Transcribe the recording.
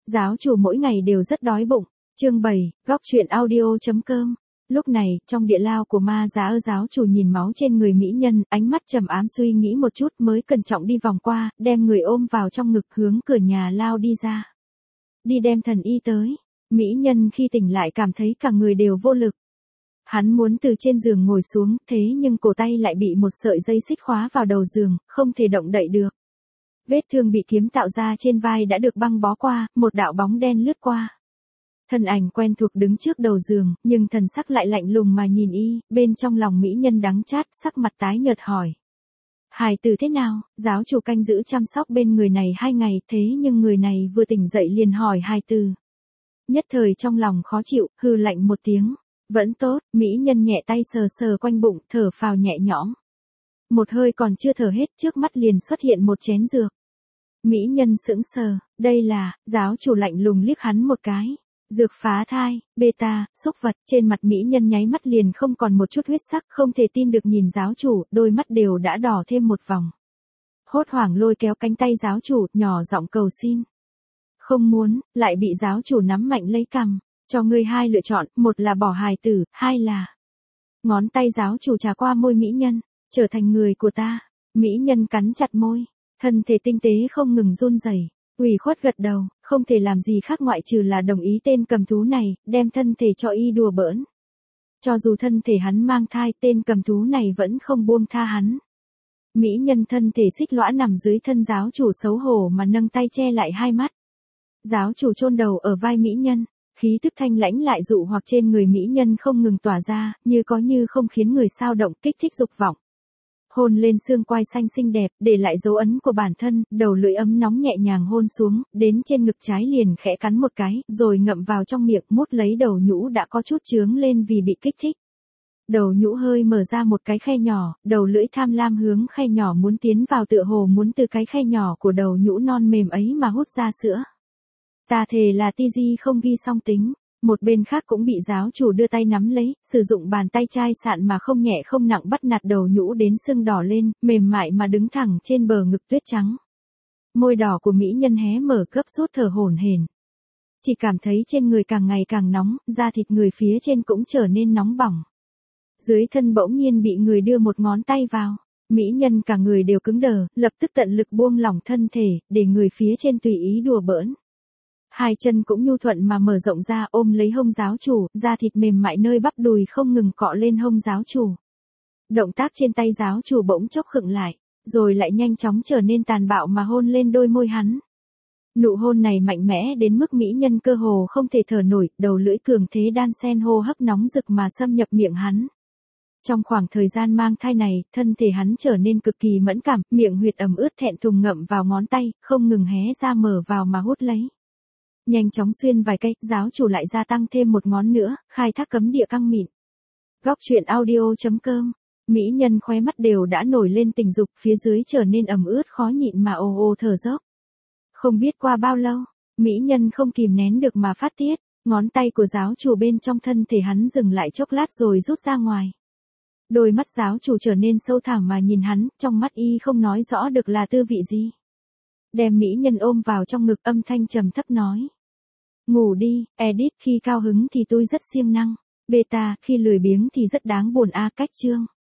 Giáo chủ mỗi ngày đều rất đói bụng. Chương 7, góc truyện audio.com. Lúc này, trong địa lao của ma giá giáo chủ nhìn máu trên người mỹ nhân, ánh mắt trầm ám suy nghĩ một chút mới cẩn trọng đi vòng qua, đem người ôm vào trong ngực hướng cửa nhà lao đi ra. Đi đem thần y tới. Mỹ nhân khi tỉnh lại cảm thấy cả người đều vô lực. Hắn muốn từ trên giường ngồi xuống, thế nhưng cổ tay lại bị một sợi dây xích khóa vào đầu giường, không thể động đậy được. Vết thương bị kiếm tạo ra trên vai đã được băng bó qua, một đạo bóng đen lướt qua. Thân ảnh quen thuộc đứng trước đầu giường, nhưng thần sắc lại lạnh lùng mà nhìn y, bên trong lòng mỹ nhân đắng chát, sắc mặt tái nhợt hỏi. Hài tử thế nào? Giáo chủ canh giữ chăm sóc bên người này 2 ngày, thế nhưng người này vừa tỉnh dậy liền hỏi hài tử. Nhất thời trong lòng khó chịu, hừ lạnh một tiếng. Vẫn tốt, mỹ nhân nhẹ tay sờ sờ quanh bụng, thở phào nhẹ nhõm. Một hơi còn chưa thở hết, trước mắt liền xuất hiện một chén dược. Mỹ nhân sững sờ, đây là, giáo chủ lạnh lùng liếc hắn một cái. Dược phá thai, beta, xúc vật, trên mặt mỹ nhân nháy mắt liền không còn một chút huyết sắc, không thể tin được nhìn giáo chủ, đôi mắt đều đã đỏ thêm một vòng. Hốt hoảng lôi kéo cánh tay giáo chủ, nhỏ giọng cầu xin. Không muốn, lại bị giáo chủ nắm mạnh lấy cằm. Cho ngươi 2 lựa chọn, một là bỏ hài tử, 2 là. Ngón tay giáo chủ trà qua môi mỹ nhân, trở thành người của ta. Mỹ nhân cắn chặt môi, thân thể tinh tế không ngừng run rẩy, ủy khuất gật đầu, không thể làm gì khác ngoại trừ là đồng ý tên cầm thú này, đem thân thể cho y đùa bỡn. Cho dù thân thể hắn mang thai, tên cầm thú này vẫn không buông tha hắn. Mỹ nhân thân thể xích lõa nằm dưới thân giáo chủ xấu hổ mà nâng tay che lại 2 mắt. Giáo chủ chôn đầu ở vai mỹ nhân. Khí tức thanh lãnh lại dụ hoặc trên người mỹ nhân không ngừng tỏa ra, như có như không khiến người sao động, kích thích dục vọng. Hôn lên xương quai xanh xinh đẹp, để lại dấu ấn của bản thân, đầu lưỡi ấm nóng nhẹ nhàng hôn xuống, đến trên ngực trái liền khẽ cắn một cái, rồi ngậm vào trong miệng, mút lấy đầu nhũ đã có chút chướng lên vì bị kích thích. Đầu nhũ hơi mở ra một cái khe nhỏ, đầu lưỡi tham lam hướng khe nhỏ muốn tiến vào tựa hồ muốn từ cái khe nhỏ của đầu nhũ non mềm ấy mà hút ra sữa. Ta thề là Tigi không ghi song tính, một bên khác cũng bị giáo chủ đưa tay nắm lấy, sử dụng bàn tay chai sạn mà không nhẹ không nặng bắt nạt đầu nhũ đến sưng đỏ lên, mềm mại mà đứng thẳng trên bờ ngực tuyết trắng. Môi đỏ của mỹ nhân hé mở cấp sốt thở hổn hển. Chỉ cảm thấy trên người càng ngày càng nóng, da thịt người phía trên cũng trở nên nóng bỏng. Dưới thân bỗng nhiên bị người đưa một ngón tay vào. Mỹ nhân cả người đều cứng đờ, lập tức tận lực buông lỏng thân thể, để người phía trên tùy ý đùa bỡn. 2 chân cũng nhu thuận mà mở rộng ra ôm lấy hông giáo chủ, da thịt mềm mại nơi bắp đùi không ngừng cọ lên hông giáo chủ. Động tác trên tay giáo chủ bỗng chốc khựng lại, rồi lại nhanh chóng trở nên tàn bạo mà hôn lên đôi môi hắn. Nụ hôn này mạnh mẽ đến mức mỹ nhân cơ hồ không thể thở nổi, đầu lưỡi cường thế đan sen hô hấp nóng rực mà xâm nhập miệng hắn. Trong khoảng thời gian mang thai này, thân thể hắn trở nên cực kỳ mẫn cảm, miệng huyệt ẩm ướt thẹn thùng ngậm vào ngón tay, không ngừng hé ra mở vào mà hút lấy. Nhanh chóng xuyên vài cây, giáo chủ lại gia tăng thêm một ngón nữa, khai thác cấm địa căng mịn. Góc truyện audio.com. Mỹ nhân khóe mắt đều đã nổi lên tình dục, phía dưới trở nên ẩm ướt khó nhịn mà ồ ồ thở dốc. Không biết qua bao lâu, mỹ nhân không kìm nén được mà phát tiết, ngón tay của giáo chủ bên trong thân thể hắn dừng lại chốc lát rồi rút ra ngoài. Đôi mắt giáo chủ trở nên sâu thẳm mà nhìn hắn, trong mắt y không nói rõ được là tư vị gì. Đem mỹ nhân ôm vào trong ngực, âm thanh trầm thấp nói. Ngủ đi, edit khi cao hứng thì tôi rất siêng năng, beta khi lười biếng thì rất đáng buồn. Cách chương.